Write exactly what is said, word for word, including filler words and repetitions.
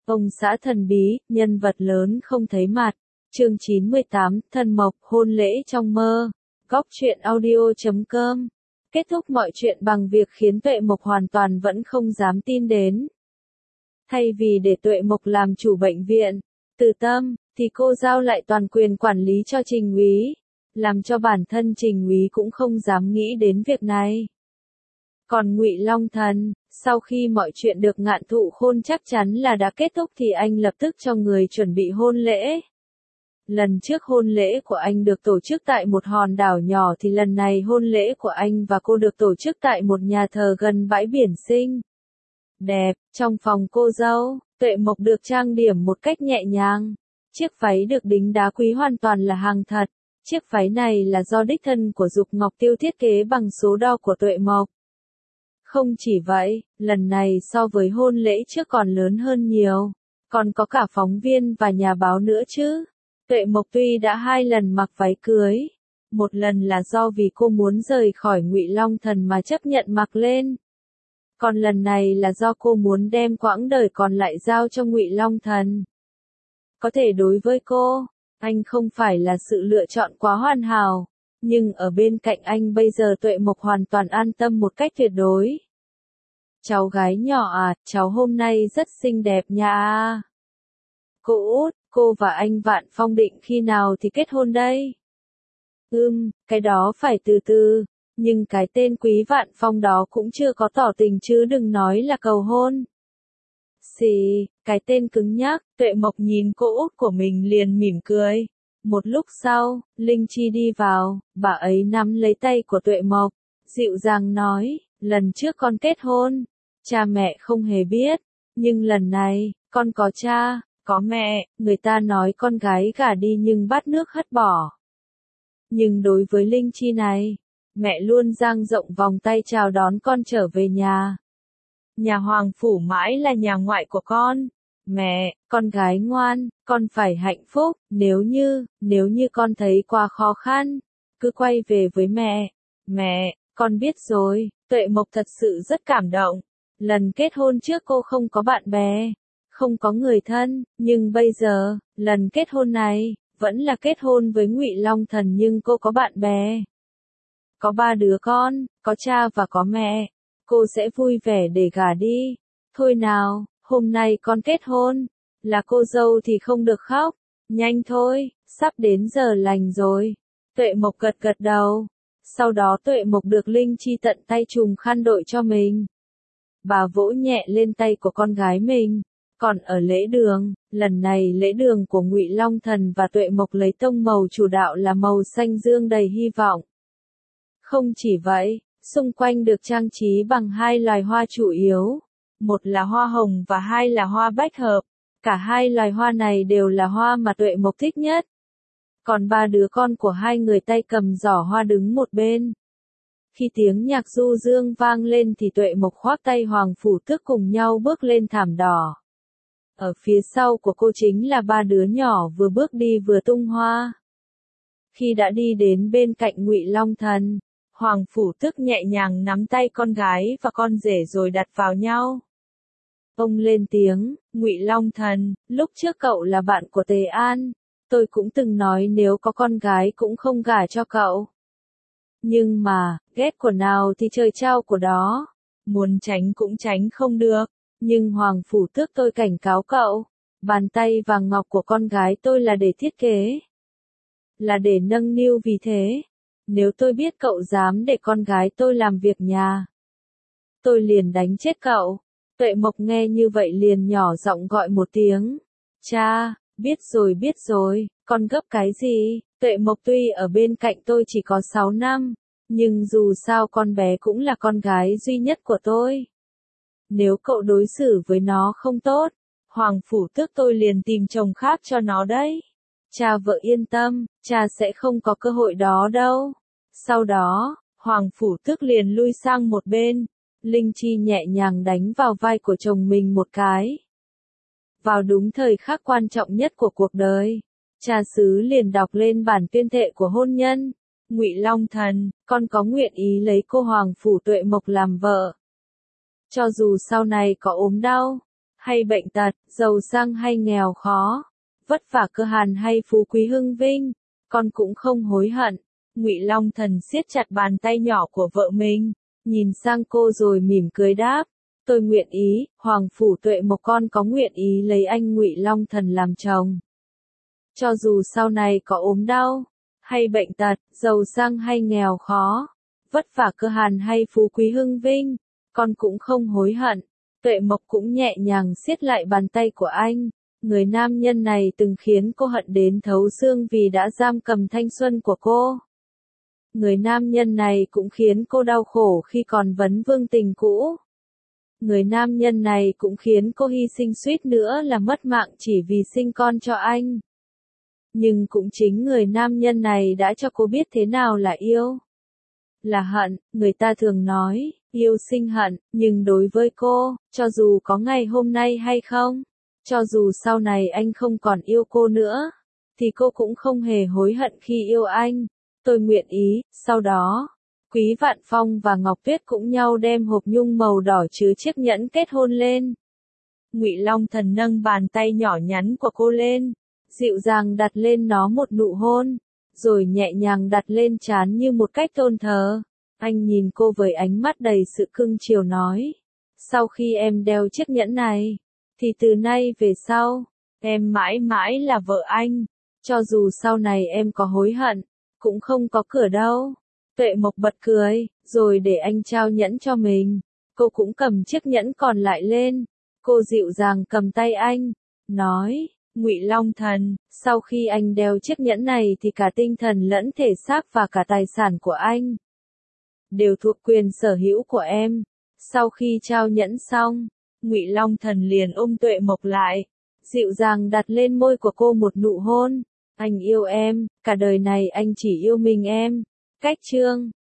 Ông xã thần bí, nhân vật lớn không thấy mặt. Chương chín mươi tám, Thần Mộc, hôn lễ trong mơ. Góc truyện audio chấm com. Kết thúc mọi chuyện bằng việc khiến Tuệ Mộc hoàn toàn vẫn không dám tin đến. Thay vì để Tuệ Mộc làm chủ bệnh viện, Từ Tâm, thì cô giao lại toàn quyền quản lý cho Trình Úy, làm cho bản thân Trình Úy cũng không dám nghĩ đến việc này. Còn Ngụy Long Thần, sau khi mọi chuyện được Ngạn Thụ Khôn chắc chắn là đã kết thúc thì anh lập tức cho người chuẩn bị hôn lễ. Lần trước hôn lễ của anh được tổ chức tại một hòn đảo nhỏ thì lần này hôn lễ của anh và cô được tổ chức tại một nhà thờ gần bãi biển xinh đẹp. Trong phòng cô dâu, Tuệ Mộc được trang điểm một cách nhẹ nhàng. Chiếc váy được đính đá quý hoàn toàn là hàng thật. Chiếc váy này là do đích thân của Dục Ngọc Tiêu thiết kế bằng số đo của Tuệ Mộc. Không chỉ vậy, lần này so với hôn lễ trước còn lớn hơn nhiều. Còn có cả phóng viên và nhà báo nữa chứ. Tuệ Mộc tuy đã hai lần mặc váy cưới. Một lần là do vì cô muốn rời khỏi Ngụy Long Thần mà chấp nhận mặc lên. Còn lần này là do cô muốn đem quãng đời còn lại giao cho Ngụy Long Thần. Có thể đối với cô, anh không phải là sự lựa chọn quá hoàn hảo. Nhưng ở bên cạnh anh bây giờ Tuệ Mộc hoàn toàn an tâm một cách tuyệt đối. Cháu gái nhỏ à, cháu hôm nay rất xinh đẹp nha. Cô út, cô và anh Vạn Phong định khi nào thì kết hôn đây? Ừm, cái đó phải từ từ, nhưng cái tên Quý Vạn Phong đó cũng chưa có tỏ tình chứ đừng nói là cầu hôn. Xì, cái tên cứng nhắc, Tuệ Mộc nhìn cô út của mình liền mỉm cười. Một lúc sau, Linh Chi đi vào, bà ấy nắm lấy tay của Tuệ Mộc, dịu dàng nói, lần trước con kết hôn, cha mẹ không hề biết, nhưng lần này, con có cha, có mẹ, người ta nói con gái gả đi nhưng bát nước hất bỏ. Nhưng đối với Linh Chi này, mẹ luôn dang rộng vòng tay chào đón con trở về nhà. Nhà Hoàng Phủ mãi là nhà ngoại của con. Mẹ, con gái ngoan, con phải hạnh phúc, nếu như, nếu như con thấy quá khó khăn, cứ quay về với mẹ. Mẹ, con biết rồi, Tuệ Mộc thật sự rất cảm động. Lần kết hôn trước cô không có bạn bè, không có người thân, nhưng bây giờ, lần kết hôn này, vẫn là kết hôn với Ngụy Long Thần nhưng cô có bạn bè. Có ba đứa con, có cha và có mẹ, cô sẽ vui vẻ để gả đi. Thôi nào. Hôm nay con kết hôn, là cô dâu thì không được khóc, nhanh thôi, sắp đến giờ lành rồi. Tuệ Mộc gật gật đầu, sau đó Tuệ Mộc được Linh Chi tận tay trùm khăn đội cho mình. Bà vỗ nhẹ lên tay của con gái mình, còn ở lễ đường, lần này lễ đường của Ngụy Long Thần và Tuệ Mộc lấy tông màu chủ đạo là màu xanh dương đầy hy vọng. Không chỉ vậy, xung quanh được trang trí bằng hai loài hoa chủ yếu. Một là hoa hồng và hai là hoa bách hợp. Cả hai loài hoa này đều là hoa mà Tuệ Mộc thích nhất. Còn ba đứa con của hai người tay cầm giỏ hoa đứng một bên. Khi tiếng nhạc du dương vang lên thì Tuệ Mộc khoác tay Hoàng Phủ Tước cùng nhau bước lên thảm đỏ. Ở phía sau của cô chính là ba đứa nhỏ vừa bước đi vừa tung hoa. Khi đã đi đến bên cạnh Ngụy Long Thần, Hoàng Phủ Tước nhẹ nhàng nắm tay con gái và con rể rồi đặt vào nhau. Ông lên tiếng, Ngụy Long Thần, lúc trước cậu là bạn của Tề An, tôi cũng từng nói nếu có con gái cũng không gả cho cậu. Nhưng mà, ghét của nào thì trời trao của đó, muốn tránh cũng tránh không được, nhưng Hoàng Phủ Tước tôi cảnh cáo cậu, bàn tay vàng ngọc của con gái tôi là để thiết kế, là để nâng niu vì thế, nếu tôi biết cậu dám để con gái tôi làm việc nhà, tôi liền đánh chết cậu. Tuệ Mộc nghe như vậy liền nhỏ giọng gọi một tiếng. Cha, biết rồi biết rồi, con gấp cái gì? Tuệ Mộc tuy ở bên cạnh tôi chỉ có sáu năm, nhưng dù sao con bé cũng là con gái duy nhất của tôi. Nếu cậu đối xử với nó không tốt, Hoàng Phủ Tước tôi liền tìm chồng khác cho nó đấy. Cha vợ yên tâm, cha sẽ không có cơ hội đó đâu. Sau đó, Hoàng Phủ Tước liền lui sang một bên. Linh Chi nhẹ nhàng đánh vào vai của chồng mình một cái. Vào đúng thời khắc quan trọng nhất của cuộc đời, cha xứ liền đọc lên bản tuyên thệ của hôn nhân. Ngụy Long Thần, con có nguyện ý lấy cô Hoàng Phủ Tuệ Mộc làm vợ. Cho dù sau này có ốm đau, hay bệnh tật, giàu sang hay nghèo khó, vất vả cơ hàn hay phú quý hưng vinh, con cũng không hối hận. Ngụy Long Thần siết chặt bàn tay nhỏ của vợ mình, nhìn sang cô rồi mỉm cười đáp, tôi nguyện ý, Hoàng phủ Tuệ Mộc con có nguyện ý lấy anh Ngụy Long Thần làm chồng. Cho dù sau này có ốm đau, hay bệnh tật, giàu sang hay nghèo khó, vất vả cơ hàn hay phú quý hưng vinh, con cũng không hối hận. Tuệ Mộc cũng nhẹ nhàng siết lại bàn tay của anh. Người nam nhân này từng khiến cô hận đến thấu xương vì đã giam cầm thanh xuân của cô. Người nam nhân này cũng khiến cô đau khổ khi còn vấn vương tình cũ. Người nam nhân này cũng khiến cô hy sinh suýt nữa là mất mạng chỉ vì sinh con cho anh. Nhưng cũng chính người nam nhân này đã cho cô biết thế nào là yêu. Là hận, người ta thường nói, yêu sinh hận, nhưng đối với cô, cho dù có ngày hôm nay hay không, cho dù sau này anh không còn yêu cô nữa, thì cô cũng không hề hối hận khi yêu anh. Tôi nguyện ý. Sau đó, Quý Vạn Phong và Ngọc Tuyết cũng nhau đem hộp nhung màu đỏ chứa chiếc nhẫn kết hôn lên. Ngụy Long Thần nâng bàn tay nhỏ nhắn của cô lên, dịu dàng đặt lên nó một nụ hôn, rồi nhẹ nhàng đặt lên trán như một cách tôn thờ. Anh nhìn cô với ánh mắt đầy sự cưng chiều nói, sau khi em đeo chiếc nhẫn này, thì từ nay về sau, em mãi mãi là vợ anh, cho dù sau này em có hối hận, cũng không có cửa đâu. Tuệ Mộc bật cười, rồi để anh trao nhẫn cho mình. Cô cũng cầm chiếc nhẫn còn lại lên. Cô dịu dàng cầm tay anh, nói, Ngụy Long Thần, sau khi anh đeo chiếc nhẫn này thì cả tinh thần lẫn thể xác và cả tài sản của anh đều thuộc quyền sở hữu của em. Sau khi trao nhẫn xong, Ngụy Long Thần liền ôm Tuệ Mộc lại, dịu dàng đặt lên môi của cô một nụ hôn. Anh yêu em, cả đời này anh chỉ yêu mình em. Cách chương